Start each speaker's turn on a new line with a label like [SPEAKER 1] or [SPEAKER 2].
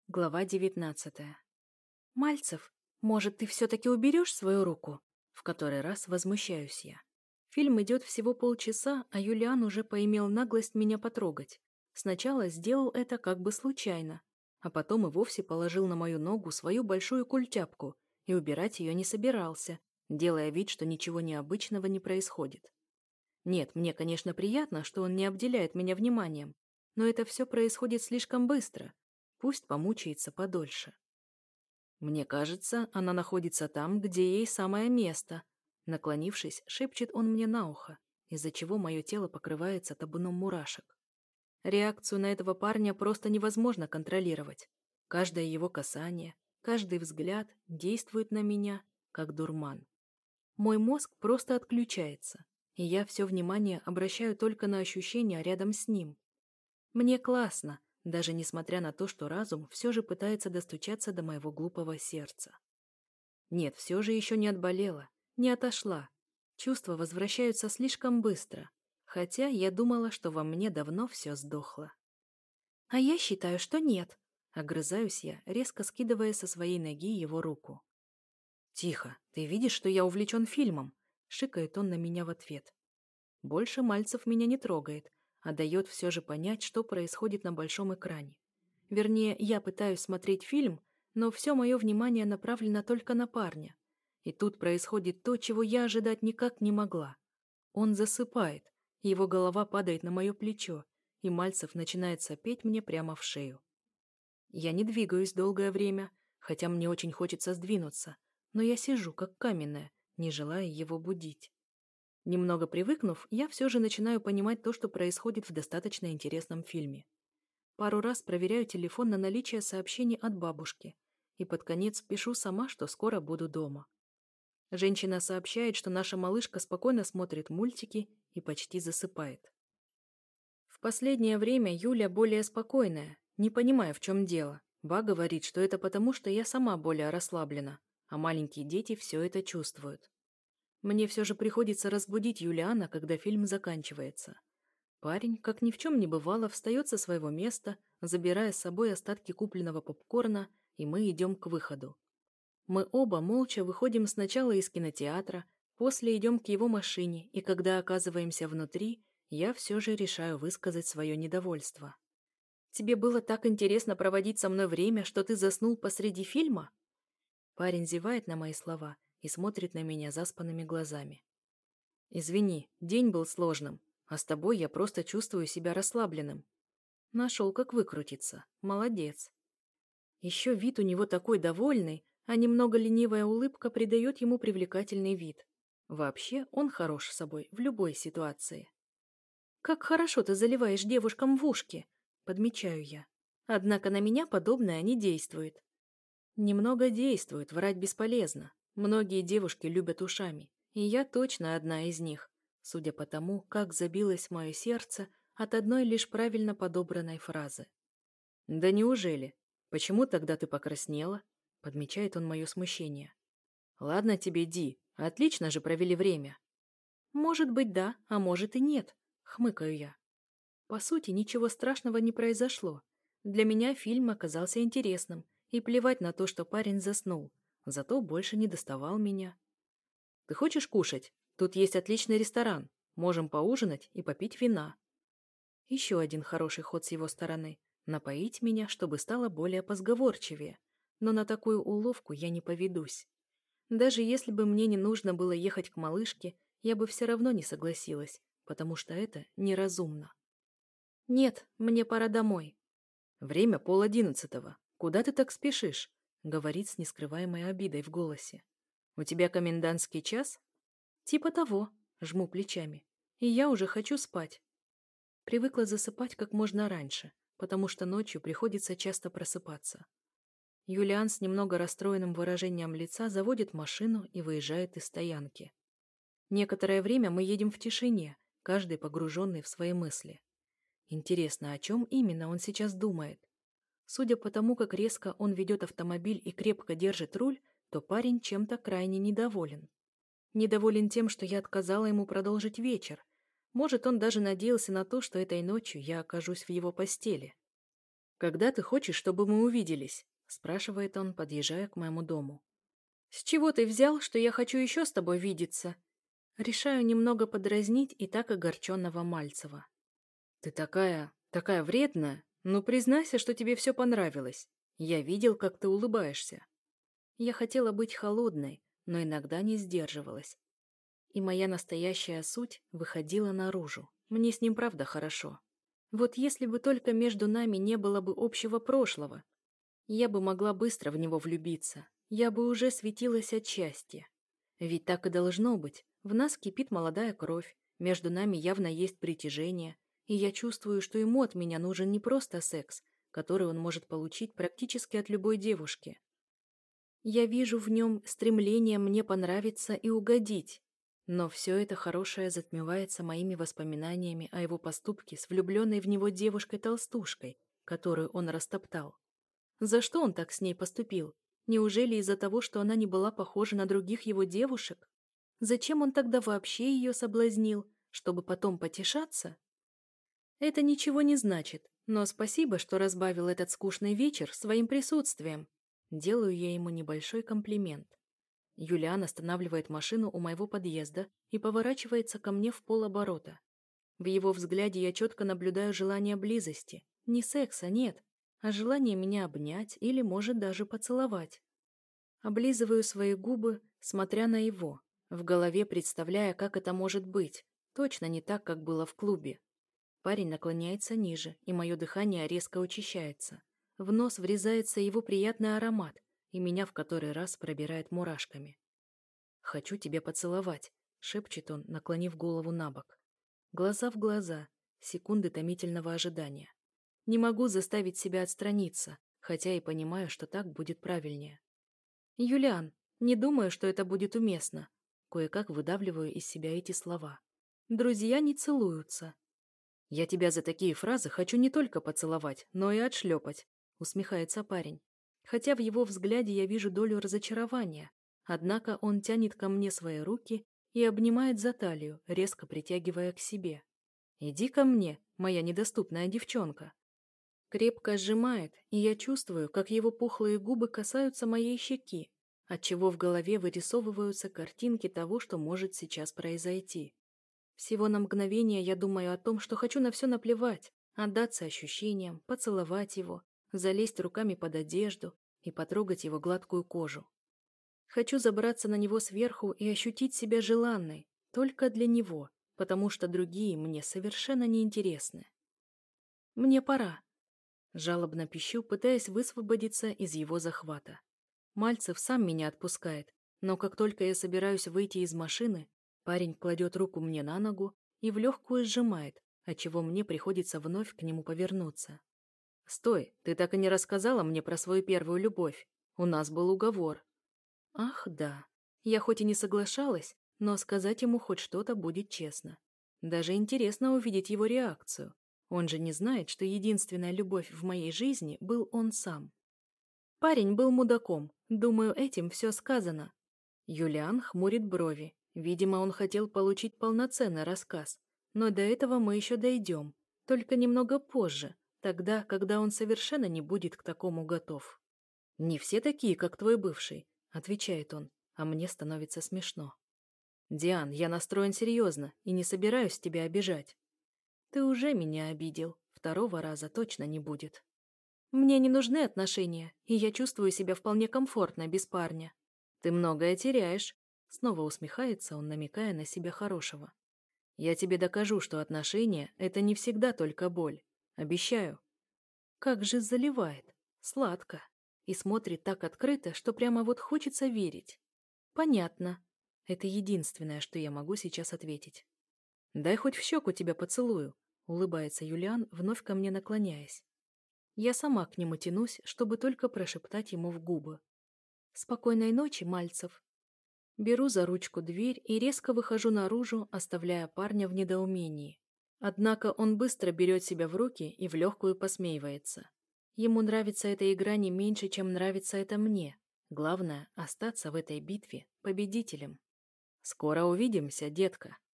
[SPEAKER 1] Глава 19. «Мальцев, может, ты все-таки уберешь свою руку?» В который раз возмущаюсь я. Фильм идет всего полчаса, а Юлиан уже поимел наглость меня потрогать. Сначала сделал это как бы случайно, а потом и вовсе положил на мою ногу свою большую культяпку и убирать ее не собирался, делая вид, что ничего необычного не происходит. Нет, мне, конечно, приятно, что он не обделяет меня вниманием, но это все происходит слишком быстро. Пусть помучается подольше. Мне кажется, она находится там, где ей самое место. Наклонившись, шепчет он мне на ухо, из-за чего мое тело покрывается табуном мурашек. Реакцию на этого парня просто невозможно контролировать. Каждое его касание, каждый взгляд действует на меня, как дурман. Мой мозг просто отключается, и я все внимание обращаю только на ощущения рядом с ним. Мне классно, даже несмотря на то, что разум все же пытается достучаться до моего глупого сердца. Нет, все же еще не отболела, не отошла. Чувства возвращаются слишком быстро, хотя я думала, что во мне давно все сдохло. А я считаю, что нет. Огрызаюсь я, резко скидывая со своей ноги его руку. «Тихо, ты видишь, что я увлечен фильмом?» — шикает он на меня в ответ. Больше Мальцев меня не трогает, а дает все же понять, что происходит на большом экране. Вернее, я пытаюсь смотреть фильм, но все мое внимание направлено только на парня. И тут происходит то, чего я ожидать никак не могла. Он засыпает, его голова падает на мое плечо, и Мальцев начинает сопеть мне прямо в шею. Я не двигаюсь долгое время, хотя мне очень хочется сдвинуться, но я сижу, как каменная, не желая его будить. Немного привыкнув, я все же начинаю понимать то, что происходит в достаточно интересном фильме. Пару раз проверяю телефон на наличие сообщений от бабушки, и под конец пишу сама, что скоро буду дома. Женщина сообщает, что наша малышка спокойно смотрит мультики и почти засыпает. В последнее время Юля более спокойная, не понимая, в чем дело. Ба говорит, что это потому, что я сама более расслаблена, а маленькие дети все это чувствуют. Мне все же приходится разбудить Юлиана, когда фильм заканчивается. Парень, как ни в чем не бывало, встает со своего места, забирая с собой остатки купленного попкорна, и мы идем к выходу. Мы оба молча выходим сначала из кинотеатра, после идем к его машине, и когда оказываемся внутри, я все же решаю высказать свое недовольство. «Тебе было так интересно проводить со мной время, что ты заснул посреди фильма?» Парень зевает на мои слова и смотрит на меня заспанными глазами. «Извини, день был сложным, а с тобой я просто чувствую себя расслабленным. Нашел, как выкрутиться. Молодец». Еще вид у него такой довольный, а немного ленивая улыбка придает ему привлекательный вид. Вообще, он хорош собой в любой ситуации. «Как хорошо ты заливаешь девушкам в ушки!» — подмечаю я. Однако на меня подобное не действует. Немного действует, врать бесполезно. Многие девушки любят ушами, и я точно одна из них, судя по тому, как забилось мое сердце от одной лишь правильно подобранной фразы. «Да неужели? Почему тогда ты покраснела?» — подмечает он мое смущение. «Ладно тебе, Ди, отлично же провели время». «Может быть, да, а может и нет», — хмыкаю я. По сути, ничего страшного не произошло. Для меня фильм оказался интересным, и плевать на то, что парень заснул, зато больше не доставал меня. «Ты хочешь кушать? Тут есть отличный ресторан. Можем поужинать и попить вина». Еще один хороший ход с его стороны — напоить меня, чтобы стало более позговорчивее. Но на такую уловку я не поведусь. Даже если бы мне не нужно было ехать к малышке, я бы все равно не согласилась, потому что это неразумно. «Нет, мне пора домой». «Время 10:30. Куда ты так спешишь?» — говорит с нескрываемой обидой в голосе. «У тебя комендантский час?» «Типа того», — жму плечами. «И я уже хочу спать». Привыкла засыпать как можно раньше, потому что ночью приходится часто просыпаться. Юлиан с немного расстроенным выражением лица заводит машину и выезжает из стоянки. Некоторое время мы едем в тишине, каждый погруженный в свои мысли. Интересно, о чем именно он сейчас думает? Судя по тому, как резко он ведет автомобиль и крепко держит руль, то парень чем-то крайне недоволен. Недоволен тем, что я отказала ему продолжить вечер. Может, он даже надеялся на то, что этой ночью я окажусь в его постели. «Когда ты хочешь, чтобы мы увиделись?» – спрашивает он, подъезжая к моему дому. «С чего ты взял, что я хочу еще с тобой видеться?» Решаю немного подразнить и так огорченного Мальцева. «Ты такая вредная. Ну, признайся, что тебе все понравилось. Я видел, как ты улыбаешься». Я хотела быть холодной, но иногда не сдерживалась. И моя настоящая суть выходила наружу. Мне с ним правда хорошо. Вот если бы только между нами не было бы общего прошлого, я бы могла быстро в него влюбиться. Я бы уже светилась от счастья. Ведь так и должно быть. В нас кипит молодая кровь, между нами явно есть притяжение, и я чувствую, что ему от меня нужен не просто секс, который он может получить практически от любой девушки. Я вижу в нем стремление мне понравиться и угодить. Но все это хорошее затмевается моими воспоминаниями о его поступке с влюбленной в него девушкой-толстушкой, которую он растоптал. За что он так с ней поступил? Неужели из-за того, что она не была похожа на других его девушек? Зачем он тогда вообще ее соблазнил? Чтобы потом потешаться? Это ничего не значит, но спасибо, что разбавил этот скучный вечер своим присутствием. Делаю я ему небольшой комплимент. Юлиан останавливает машину у моего подъезда и поворачивается ко мне в полоборота. В его взгляде я четко наблюдаю желание близости. Не секса, нет, а желание меня обнять или, может, даже поцеловать. Облизываю свои губы, смотря на его, в голове представляя, как это может быть. Точно не так, как было в клубе. Парень наклоняется ниже, и мое дыхание резко учащается. В нос врезается его приятный аромат, и меня в который раз пробирает мурашками. «Хочу тебя поцеловать», — шепчет он, наклонив голову на бок. Глаза в глаза, секунды томительного ожидания. Не могу заставить себя отстраниться, хотя и понимаю, что так будет правильнее. «Юлиан, не думаю, что это будет уместно». Кое-как выдавливаю из себя эти слова. «Друзья не целуются». «Я тебя за такие фразы хочу не только поцеловать, но и отшлепать», — усмехается парень. Хотя в его взгляде я вижу долю разочарования, однако он тянет ко мне свои руки и обнимает за талию, резко притягивая к себе. «Иди ко мне, моя недоступная девчонка». Крепко сжимает, и я чувствую, как его пухлые губы касаются моей щеки, отчего в голове вырисовываются картинки того, что может сейчас произойти. Всего на мгновение я думаю о том, что хочу на все наплевать, отдаться ощущениям, поцеловать его, залезть руками под одежду и потрогать его гладкую кожу. Хочу забраться на него сверху и ощутить себя желанной, только для него, потому что другие мне совершенно неинтересны. Мне пора. Жалобно пищу, пытаясь высвободиться из его захвата. Мальцев сам меня отпускает, но как только я собираюсь выйти из машины, парень кладет руку мне на ногу и в легкую сжимает, отчего мне приходится вновь к нему повернуться. «Стой, ты так и не рассказала мне про свою первую любовь. У нас был уговор». Ах, да. Я хоть и не соглашалась, но сказать ему хоть что-то будет честно. Даже интересно увидеть его реакцию. Он же не знает, что единственная любовь в моей жизни был он сам. Парень был мудаком. Думаю, этим все сказано. Юлиан хмурит брови. Видимо, он хотел получить полноценный рассказ. Но до этого мы еще дойдем. Только немного позже, тогда, когда он совершенно не будет к такому готов. «Не все такие, как твой бывший», — отвечает он, а мне становится смешно. «Диан, я настроен серьезно и не собираюсь тебя обижать». «Ты уже меня обидел. Второго раза точно не будет». «Мне не нужны отношения, и я чувствую себя вполне комфортно без парня». «Ты многое теряешь», — снова усмехается он, намекая на себя хорошего. «Я тебе докажу, что отношения — это не всегда только боль. Обещаю». Как же заливает. Сладко. И смотрит так открыто, что прямо вот хочется верить. Понятно. Это единственное, что я могу сейчас ответить. «Дай хоть в щеку тебя поцелую», — улыбается Юлиан, вновь ко мне наклоняясь. Я сама к нему тянусь, чтобы только прошептать ему в губы. «Спокойной ночи, Мальцев». Беру за ручку дверь и резко выхожу наружу, оставляя парня в недоумении. Однако он быстро берет себя в руки и в легкую посмеивается. Ему нравится эта игра не меньше, чем нравится это мне. Главное — остаться в этой битве победителем. «Скоро увидимся, детка».